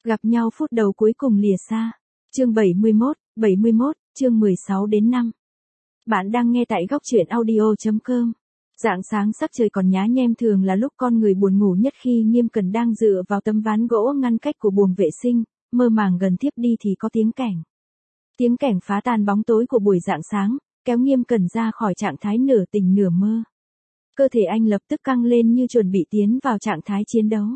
Gặp nhau phút đầu cuối cùng lìa xa. Chương 71, chương 16-5. Bạn đang nghe tại góc truyện audio.com. Rạng sáng sắc trời còn nhá nhem thường là lúc con người buồn ngủ nhất khi Nghiêm Cẩn đang dựa vào tấm ván gỗ ngăn cách của buồng vệ sinh, mơ màng gần thiếp đi thì có tiếng kẻng. Tiếng kẻng phá tan bóng tối của buổi rạng sáng, kéo Nghiêm Cẩn ra khỏi trạng thái nửa tỉnh nửa mơ. Cơ thể anh lập tức căng lên như chuẩn bị tiến vào trạng thái chiến đấu.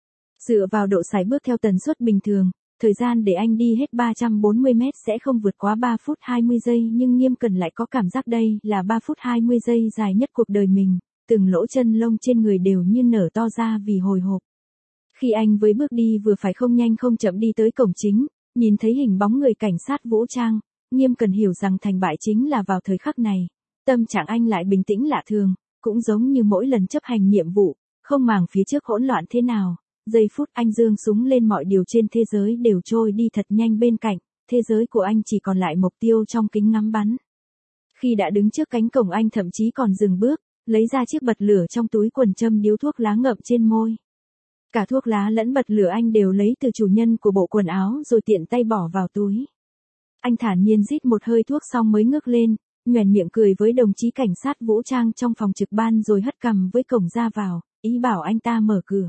Dựa vào độ sải bước theo tần suất bình thường, thời gian để anh đi hết 340 mét sẽ không vượt quá 3 phút 20 giây nhưng Nghiêm Cẩn lại có cảm giác đây là 3 phút 20 giây dài nhất cuộc đời mình, từng lỗ chân lông trên người đều như nở to ra vì hồi hộp. Khi anh với bước đi vừa phải không nhanh không chậm đi tới cổng chính, nhìn thấy hình bóng người cảnh sát vũ trang, Nghiêm Cẩn hiểu rằng thành bại chính là vào thời khắc này. Tâm trạng anh lại bình tĩnh lạ thường, cũng giống như mỗi lần chấp hành nhiệm vụ, không màng phía trước hỗn loạn thế nào. Giây phút anh giương súng lên mọi điều trên thế giới đều trôi đi thật nhanh bên cạnh, thế giới của anh chỉ còn lại mục tiêu trong kính ngắm bắn. Khi đã đứng trước cánh cổng anh thậm chí còn dừng bước, lấy ra chiếc bật lửa trong túi quần châm điếu thuốc lá ngậm trên môi. Cả thuốc lá lẫn bật lửa anh đều lấy từ chủ nhân của bộ quần áo rồi tiện tay bỏ vào túi. Anh thản nhiên rít một hơi thuốc xong mới ngước lên, nhoẻn miệng cười với đồng chí cảnh sát vũ trang trong phòng trực ban rồi hất cằm với cổng ra vào, ý bảo anh ta mở cửa.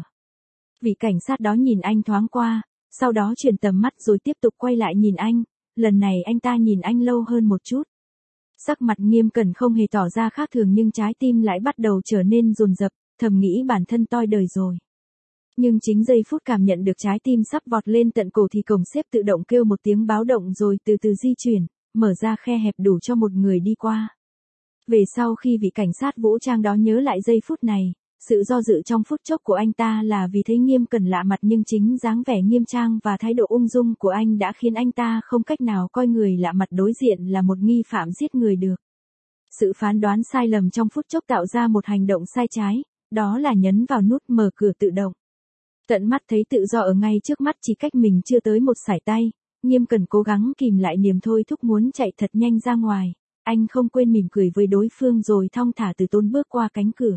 Vị cảnh sát đó nhìn anh thoáng qua, sau đó chuyển tầm mắt rồi tiếp tục quay lại nhìn anh, lần này anh ta nhìn anh lâu hơn một chút. Sắc mặt Nghiêm Cẩn không hề tỏ ra khác thường nhưng trái tim lại bắt đầu trở nên dồn dập, thầm nghĩ bản thân toi đời rồi. Nhưng chính giây phút cảm nhận được trái tim sắp vọt lên tận cổ thì cổng xếp tự động kêu một tiếng báo động rồi từ từ di chuyển, mở ra khe hẹp đủ cho một người đi qua. Về sau khi vị cảnh sát vũ trang đó nhớ lại giây phút này, sự do dự trong phút chốc của anh ta là vì thấy Nghiêm Cẩn lạ mặt nhưng chính dáng vẻ nghiêm trang và thái độ ung dung của anh đã khiến anh ta không cách nào coi người lạ mặt đối diện là một nghi phạm giết người được. Sự phán đoán sai lầm trong phút chốc tạo ra một hành động sai trái, đó là nhấn vào nút mở cửa tự động. Tận mắt thấy tự do ở ngay trước mắt chỉ cách mình chưa tới một sải tay, Nghiêm Cẩn cố gắng kìm lại niềm thôi thúc muốn chạy thật nhanh ra ngoài, anh không quên mỉm cười với đối phương rồi thong thả từ tốn bước qua cánh cửa.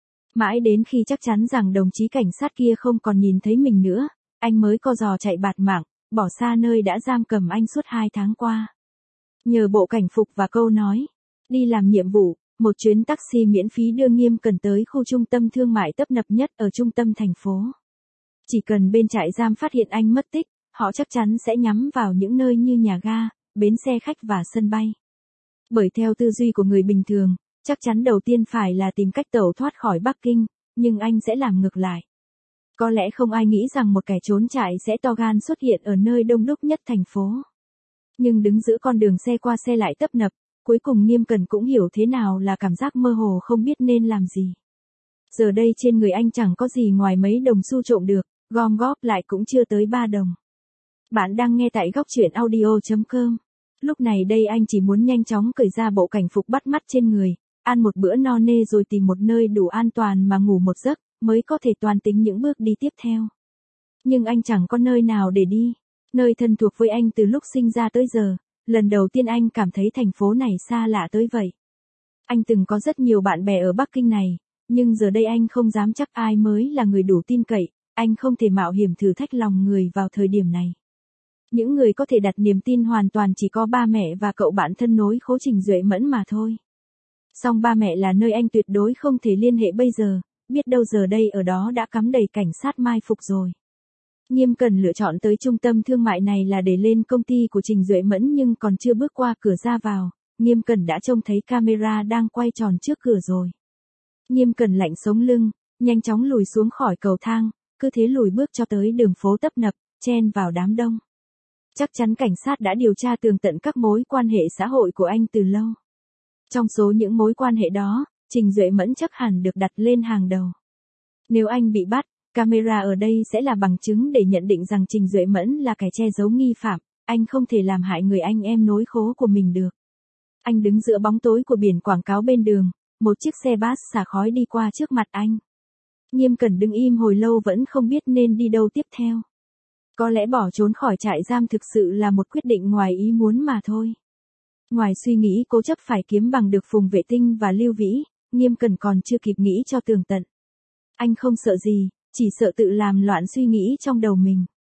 Mãi đến khi chắc chắn rằng đồng chí cảnh sát kia không còn nhìn thấy mình nữa, anh mới co giò chạy bạt mạng, bỏ xa nơi đã giam cầm anh suốt 2 tháng qua. Nhờ bộ cảnh phục và câu nói, đi làm nhiệm vụ, một chuyến taxi miễn phí đưa Nghiêm Cẩn tới khu trung tâm thương mại tấp nập nhất ở trung tâm thành phố. Chỉ cần bên trại giam phát hiện anh mất tích, họ chắc chắn sẽ nhắm vào những nơi như nhà ga, bến xe khách và sân bay. Bởi theo tư duy của người bình thường, chắc chắn đầu tiên phải là tìm cách tẩu thoát khỏi Bắc Kinh, nhưng anh sẽ làm ngược lại. Có lẽ không ai nghĩ rằng một kẻ trốn chạy sẽ to gan xuất hiện ở nơi đông đúc nhất thành phố. Nhưng đứng giữa con đường xe qua xe lại tấp nập, cuối cùng Nghiêm Cẩn cũng hiểu thế nào là cảm giác mơ hồ không biết nên làm gì. Giờ đây trên người anh chẳng có gì ngoài mấy đồng xu trộm được, gom góp lại cũng chưa tới 3 đồng. Bạn đang nghe tại góc truyện audio.com. Lúc này đây anh chỉ muốn nhanh chóng cởi ra bộ cảnh phục bắt mắt trên người, ăn một bữa no nê rồi tìm một nơi đủ an toàn mà ngủ một giấc, mới có thể toan tính những bước đi tiếp theo. Nhưng anh chẳng có nơi nào để đi, nơi thân thuộc với anh từ lúc sinh ra tới giờ, lần đầu tiên anh cảm thấy thành phố này xa lạ tới vậy. Anh từng có rất nhiều bạn bè ở Bắc Kinh này, nhưng giờ đây anh không dám chắc ai mới là người đủ tin cậy, anh không thể mạo hiểm thử thách lòng người vào thời điểm này. Những người có thể đặt niềm tin hoàn toàn chỉ có ba mẹ và cậu bạn thân nối khố Trình Duệ Mẫn mà thôi. Song ba mẹ là nơi anh tuyệt đối không thể liên hệ bây giờ, biết đâu giờ đây ở đó đã cắm đầy cảnh sát mai phục rồi. Nghiêm Cẩn lựa chọn tới trung tâm thương mại này là để lên công ty của Trình Duệ Mẫn nhưng còn chưa bước qua cửa ra vào, Nghiêm Cẩn đã trông thấy camera đang quay tròn trước cửa rồi. Nghiêm Cẩn lạnh sống lưng, nhanh chóng lùi xuống khỏi cầu thang, cứ thế lùi bước cho tới đường phố tấp nập, chen vào đám đông. Chắc chắn cảnh sát đã điều tra tường tận các mối quan hệ xã hội của anh từ lâu. Trong số những mối quan hệ đó, Trình Duệ Mẫn chắc hẳn được đặt lên hàng đầu. Nếu anh bị bắt, camera ở đây sẽ là bằng chứng để nhận định rằng Trình Duệ Mẫn là kẻ che giấu nghi phạm, anh không thể làm hại người anh em nối khố của mình được. Anh đứng giữa bóng tối của biển quảng cáo bên đường, một chiếc xe bus xả khói đi qua trước mặt anh. Nghiêm Cẩn đứng im hồi lâu vẫn không biết nên đi đâu tiếp theo. Có lẽ bỏ trốn khỏi trại giam thực sự là một quyết định ngoài ý muốn mà thôi. Ngoài suy nghĩ cố chấp phải kiếm bằng được Phùng Vệ Tinh và Lưu Vĩ, Nghiêm Cẩn còn chưa kịp nghĩ cho tường tận. Anh không sợ gì, chỉ sợ tự làm loạn suy nghĩ trong đầu mình.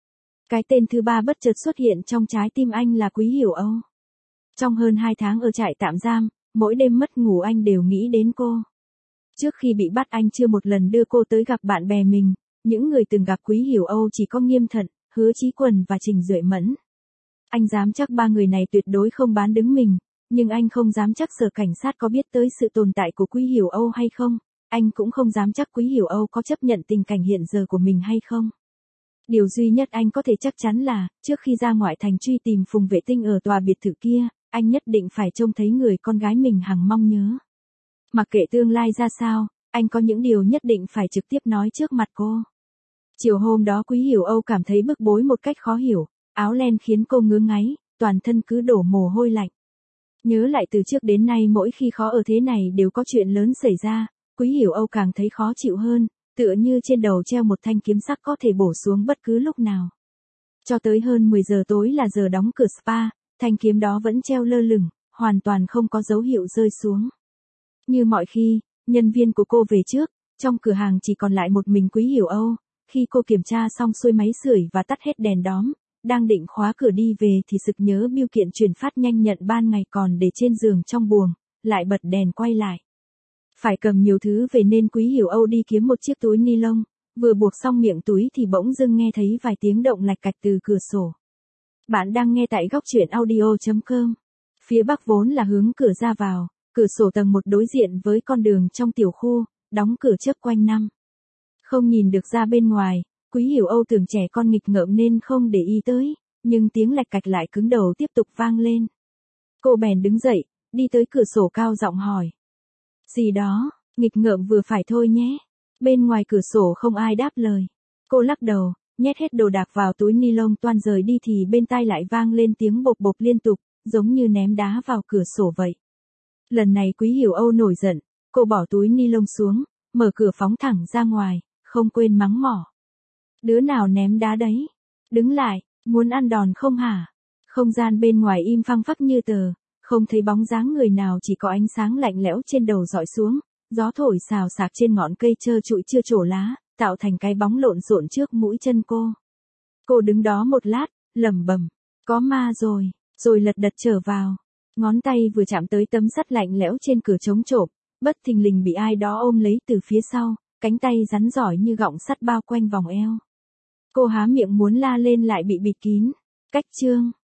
Cái tên thứ ba bất chợt xuất hiện trong trái tim anh là Quý Hiểu Âu. Trong hơn 2 tháng ở trại tạm giam, mỗi đêm mất ngủ anh đều nghĩ đến cô. Trước khi bị bắt anh chưa một lần đưa cô tới gặp bạn bè mình, những người từng gặp Quý Hiểu Âu chỉ có Nghiêm Thận, Hứa Chí Quần và Trình Duệ Mẫn. Anh dám chắc 3 người này tuyệt đối không bán đứng mình, nhưng anh không dám chắc sở cảnh sát có biết tới sự tồn tại của Quý Hiểu Âu hay không, anh cũng không dám chắc Quý Hiểu Âu có chấp nhận tình cảnh hiện giờ của mình hay không. Điều duy nhất anh có thể chắc chắn là, trước khi ra ngoại thành truy tìm Phùng Vệ Tinh ở tòa biệt thự kia, anh nhất định phải trông thấy người con gái mình hằng mong nhớ. Mặc kệ tương lai ra sao, anh có những điều nhất định phải trực tiếp nói trước mặt cô. Chiều hôm đó Quý Hiểu Âu cảm thấy bức bối một cách khó hiểu, áo len khiến cô ngứa ngáy, toàn thân cứ đổ mồ hôi lạnh. Nhớ lại từ trước đến nay mỗi khi khó ở thế này đều có chuyện lớn xảy ra, Quý Hiểu Âu càng thấy khó chịu hơn, tựa như trên đầu treo một thanh kiếm sắc có thể bổ xuống bất cứ lúc nào. Cho tới hơn 10 giờ tối là giờ đóng cửa spa, thanh kiếm đó vẫn treo lơ lửng, hoàn toàn không có dấu hiệu rơi xuống. Như mọi khi, nhân viên của cô về trước, trong cửa hàng chỉ còn lại một mình Quý Hiểu Âu. Khi cô kiểm tra xong xuôi máy sưởi và tắt hết đèn đóm, đang định khóa cửa đi về thì sực nhớ bưu kiện chuyển phát nhanh nhận ban ngày còn để trên giường trong buồng, lại bật đèn quay lại. Phải cầm nhiều thứ về nên Quý Hiểu Âu đi kiếm một chiếc túi ni lông, vừa buộc xong miệng túi thì bỗng dưng nghe thấy vài tiếng động lạch cạch từ cửa sổ. Bạn đang nghe tại góc truyện audio.com. Phía bắc vốn là hướng cửa ra vào, cửa sổ tầng 1 đối diện với con đường trong tiểu khu, đóng cửa chớp quanh năm. Không nhìn được ra bên ngoài, Quý Hiểu Âu tưởng trẻ con nghịch ngợm nên không để ý tới, nhưng tiếng lạch cạch lại cứng đầu tiếp tục vang lên. Cô bèn đứng dậy, đi tới cửa sổ cao giọng hỏi. Gì đó, nghịch ngợm vừa phải thôi nhé. Bên ngoài cửa sổ không ai đáp lời. Cô lắc đầu, nhét hết đồ đạc vào túi ni lông toan rời đi thì bên tai lại vang lên tiếng bộp bộp liên tục, giống như ném đá vào cửa sổ vậy. Lần này Quý Hiểu Âu nổi giận, cô bỏ túi ni lông xuống, mở cửa phóng thẳng ra ngoài, không quên mắng mỏ. Đứa nào ném đá đấy? Đứng lại, muốn ăn đòn không hả? Không gian bên ngoài im phăng phắc như tờ, không thấy bóng dáng người nào, chỉ có ánh sáng lạnh lẽo trên đầu dọi xuống, gió thổi xào xạc trên ngọn cây trơ trụi chưa trổ lá, tạo thành cái bóng lộn xộn trước mũi chân cô. Cô đứng đó một lát, lẩm bẩm, có ma rồi lật đật trở vào. Ngón tay vừa chạm tới tấm sắt lạnh lẽo trên cửa chống trộm, bất thình lình bị ai đó ôm lấy từ phía sau, cánh tay rắn giỏi như gọng sắt bao quanh vòng eo. Cô há miệng muốn la lên lại bị bịt kín. Cách chương